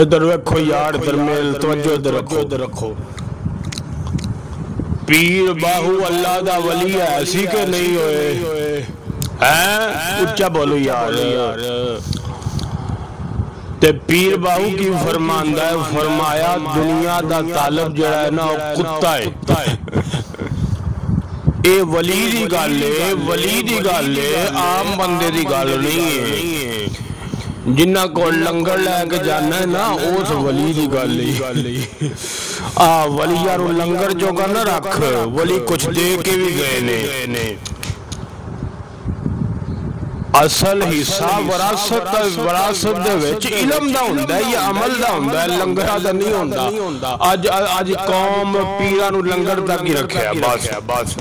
ادھر رکھو یار درمیل توجہ ادھر رکھو پیر باہو اللہ دا ولی ہے ایسی کہ نہیں ہوئے ہیں اچھا بولو یار تے پیر باہو کی فرماندہ ہے فرمایا دنیا دا طالب جڑا ہے نا کتا ہے اے ولی دی گل ہے عام بندے دی گل نہیں ہے جنہ کو لنگر لے کے جانا ہے نا اس ولی دی گل ولی یارو لنگر جو کا نہ رکھ ولی کچھ دے کے بھی گئے نے اصل حصہ وراثت دے وچ علم دا ہوندا ہے یا عمل دا ہوندا ہے لنگراں دا نہیں ہوندا اج قوم پیراں نو لنگر تک ہی رکھیا بس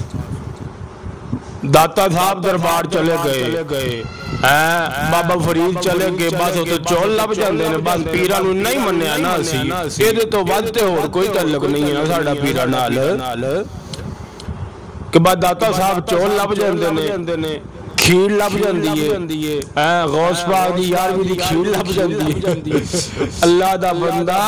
داتا صاحب دربار چلے گئے بابا فرید چلے گئے بس وہ تو چول لب جاندے نے بس پیراں نو نہیں منیا نا اسی اے تو ود تے ہور کوئی تعلق نہیں ہے نا ساڈا پیراں نال کہ بعد داتا صاحب چول لب جاندے نے کھیل لب جاندی ہے غوث پاک دی یارویں دی کھیل لب جاندی ہے اللہ دا بندہ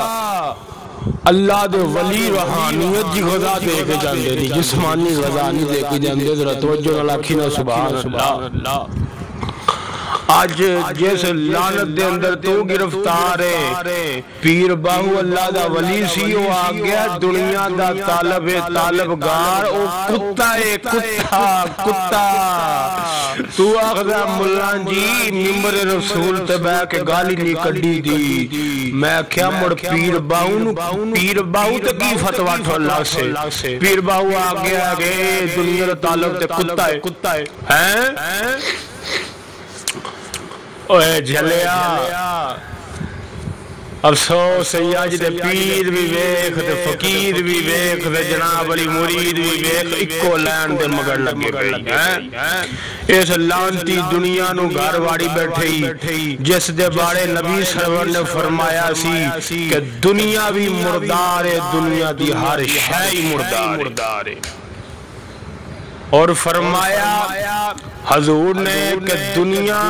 اللہ دے ولی روحانیت جی غذا دے کے جاندے نہیں جسمانی غذا نہیں دے کے جاندے ذرا توجہ نال آکھی نا سبحان اللہ آج جس لعنت دے اندر تو گرفتار ہے پیر باہو اللہ دا ولی سی وہ آ گیا دنیا دا طالبگار او کتا ہے کتا تو آخدا ملہ جی ممبر رسول تے بہ کے گالی نہیں کڈی دی میں کیا مڑ پیر باہو تے کی فتوی ٹھولا سے پیر باہو آ گیا کہ دنیا دا طالب تے کتا ہے اوے جھلیا افسوس سیاج دے پیر بھی ویکھ تے فقیر بھی ویکھ تے جناب علی مرید بھی ویکھ اکو لین دے مگر لگے پئی اس لعنتی دنیا نو گھر واڑی بیٹھی جس دے بارے نبی سرور نے فرمایا سی کہ دنیا بھی مردار ہے دنیا دی ہر شے ہی مردار ہے اور فرمایا حضور نے کہ دنیا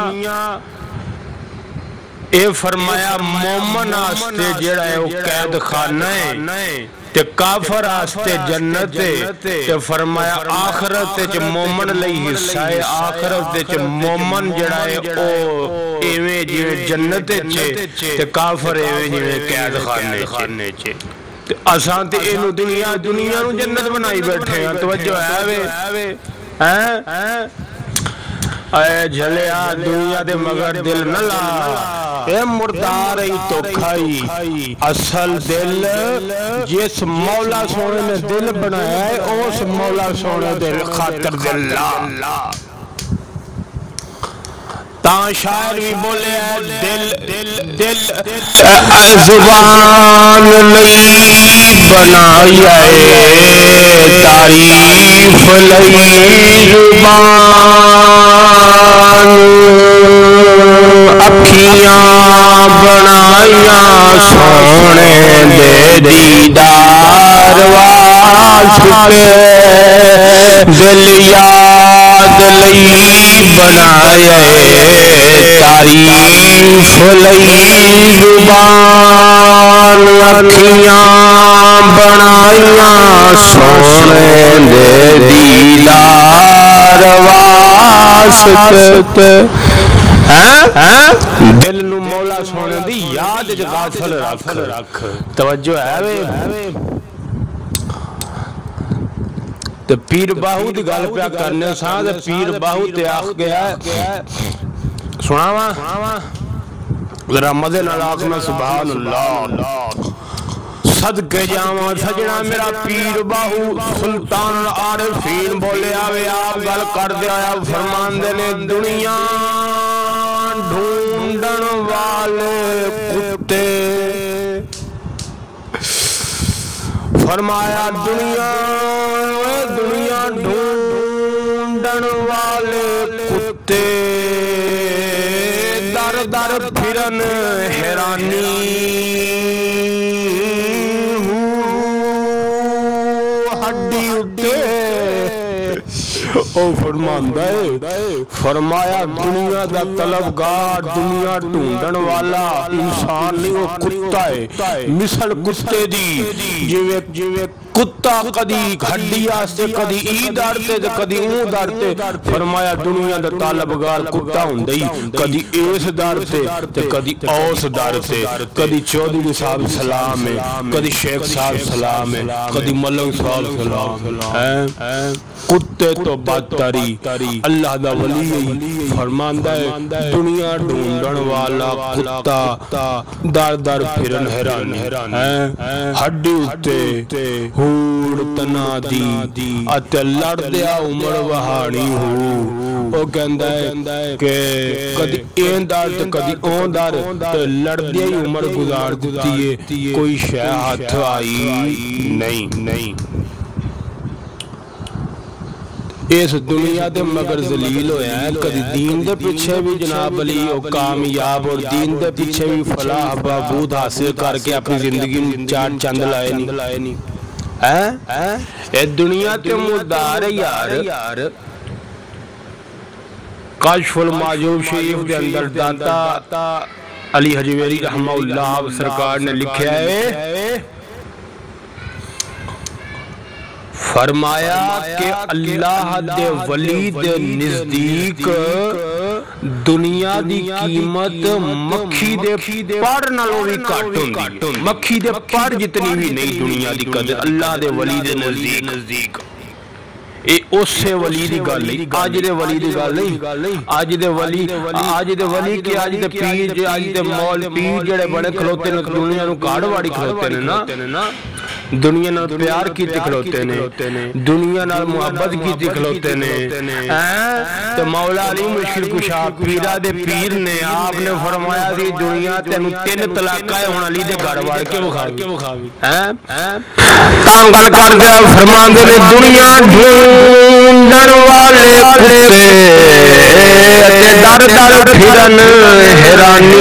اے فرمایا مومن آستے جڑا ہے وہ قید خانہ ہے تے کافر آستے جنت ہے تے فرمایا آخرت چ مومن لئی حصہ ہے آخرت چ مومن جڑا ہے او ایویں جویں جنت چ تے کافر ایویں جویں قید خانے چ اساں تے اینو دنیا نو جنت بنائی بیٹھے ہیں توجہ ہے اے جھلیا دنیا دے مگر دل نہ لا اے مردار ہی تو کھائی اصل دل جس مولا سونے نے دل بنایا ہے اس مولا سونے دے خاطر دل لا تاں شاعر بھی بولے دل زبان نہیں بنایا ہے تعریف لئی زبان اکھیاں بنایا سونے دے دیدار واسطے دل یاد لئی بنایا تعریف لئی زبان اکھیاں بنایا سونے دے دیدار واسطے دل نو مولا سونے دی یاد وچ غافل رکھ توجہ ہے وے تے پیر باہو دی گل پیا کرنے ساں تے پیر باہو تے آکھ گیا سناواں ذرا مزے نال آکھنا سبحان اللہ صدقے جاواں سجنا میرا پیر باہو سلطان العارفین بولے آوے آپ گل کر دے آیا فرماندے نے دنیا ڈھونڈن والے کتے فرمایا دنیا ڈھونڈن والے کتے در در پھرن حیرانی ہڈی اٹھے او فرماندا ہے فرمایا دنیا دا طلبگار دنیا ڈھونڈن والا انسان نہیں وہ کتا ہے مثل کتے دی جویں کتا کدی ہڈی واسطے کدی ای ڈرتے تے کدی اون ڈرتے فرمایا دنیا دا طلبگار کتا ہوندا ہی کدی اس ڈرتے تے کدی اوس ڈرتے کدی چودھری صاحب سلام ہے کدی شیخ صاحب سلام ہے کدی ملنگ صاحب سلام ہے کتے تو بدتری اللہ دا ولی فرماندا ہے دنیا ڈھونڈن والا کتا در در پھرن حیران ہڈی اتے ہوڑ تنا دی اتے لڑ دیا عمر وہاڑی ہو او کہندا ہے کہ کدی این دار تے کدی اون دار تے لڑ دیا ہی عمر گزار دتی ہے کوئی شے ہاتھ آئی نہیں اس دنیا دے مگر ذلیل ہویا ہے کدی دین دے پیچھے بھی جناب علی او کامیاب اور دین دے پیچھے بھی فلاح بہبود حاصل کر کے اپنی زندگی میں چار چند لائے نہیں اے دنیا تے مردار ہے یار کاشف المعجوب شریف دے اندر داتا علی حجویری رحمہ اللہ سرکار نے لکھا ہے فرمایا کہ اللہ دے ولی دے نزدیک دنیا دی قیمت مکھی دے پر نالوں بھی گھٹ ہوندی مکھی دے پر جتنی بھی نہیں دنیا دی قدر اللہ دے ولی دے نزدیک اے اس سے ولی دی گل نہیں آج دے ولی دی گل نہیں آج دے ولی کہ آج دے پیر آج دے مول پیر جڑے بڑے کھلوتے نے دنیا نو کاڑ واڑی کھلوتے نے نا دنیا نال پیار کیتے کھلوتے نے دنیا نال محبت کیتے کھلوتے نے تے مولا علی مشکل کشا پیرا دے پیر نے آپ نے فرمایا سی دنیا تینوں 3 طلاقاں ہون علی دے گھر وڑ کے وکھاوی تاں گل کردے فرماندے نے دنیا ڈھونڈن والے در در پھرن حیرانی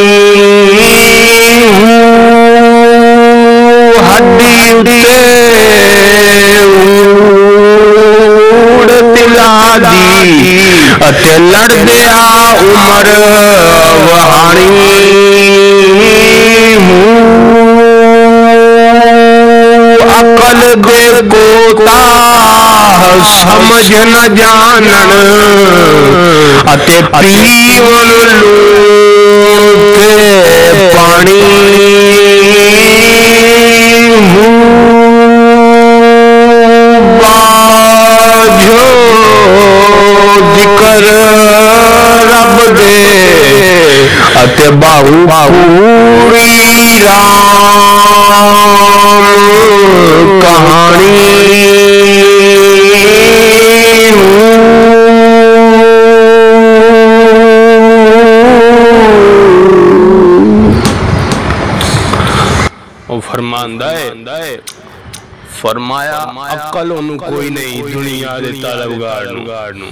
ہڈی تلا دی اتے لڑ دیا عمر وہانی عقل دے کوتا سمجھ نہ جانن اتے پیون لوٹے پانی باجھو ذکر رب دے اتے باہو پوری رام کہانی فرماندہ ہے فرمایا عقل انہوں کوئی نہیں دنیا دے طلبگار نو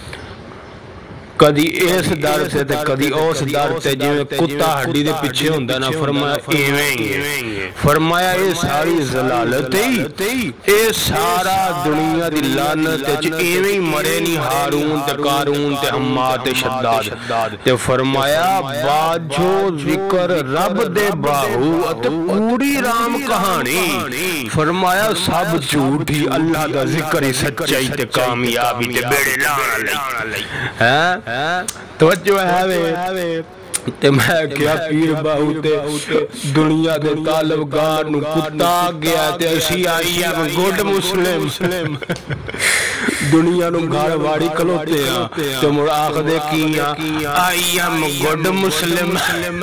کدی اس در سے تے کدی اس در تے جویں کتا ہڈی دے پیچھے ہوندا نا فرمایا ایویں فرمایا اے ساری ضلالت اے سارا دنیا دی لعنت تے ایویں مرے نہیں ہارون تے قارون تے حماد تے شداد تے فرمایا باجو ذکر رب دے باہو تے پوری رام کہانی فرمایا سب جھوٹی اللہ دا ذکر ہی سچائی تے کامیابی تے بیڑے لانا لئی توجہ ہے تے میں کیا پیر باہو تے دنیا دے طالبگار نو کتا گیا تے اسی آئی ایم گڈ مسلم دنیا نو گھر واڑی کھلوتے ہیں تے مڑ آکھدے کیاں I am good Muslim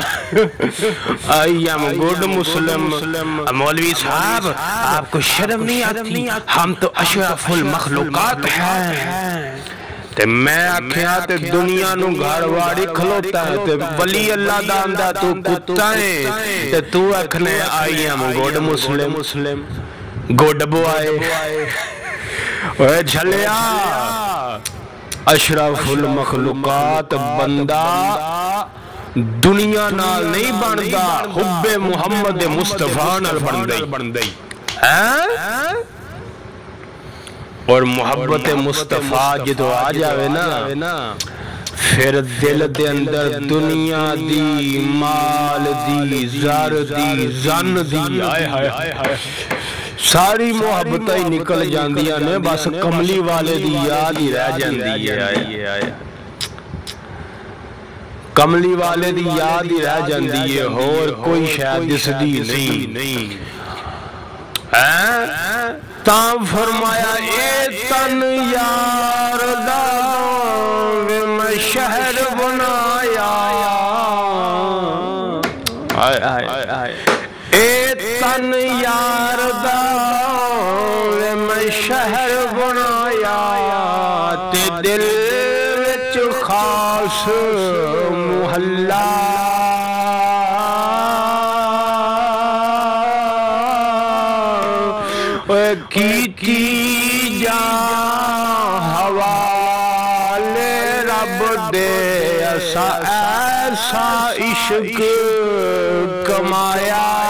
I am good Muslim مولوی صاحب آپ کو شرم نہیں آتی ہم تو اشرف المخلوقات ہیں تے میں آکھیا تے دنیا نو گھر واڑی کھلوتا ہے تے ولی اللہ دا آندا تو کتا ہے تے تو آکھنے I am good Muslim good boy اوے جھلیا اشرف المخلوقات بندہ دنیا نال نہیں بندا حب محمد مصطفیٰ نال بندے اور محبت مصطفیٰ جدو آ جاوے نا پھر دل دے اندر دنیا دی مال دی زر دی زن دی ساری محبتیں ہی نکل جاندیاں نے بس کملی والے دی یاد ہی رہ جاندی ہے کملی والے دی یاد ہی رہ جاندی ہے اور کوئی شاید دس دی نہیں تاں فرمایا اے تن یار دا میں شہر بنایا اے تن یار دا میں شہر بنایا تے دل وچ خاص محلہ کی جان حوالے رب دے ایسا عشق کمایا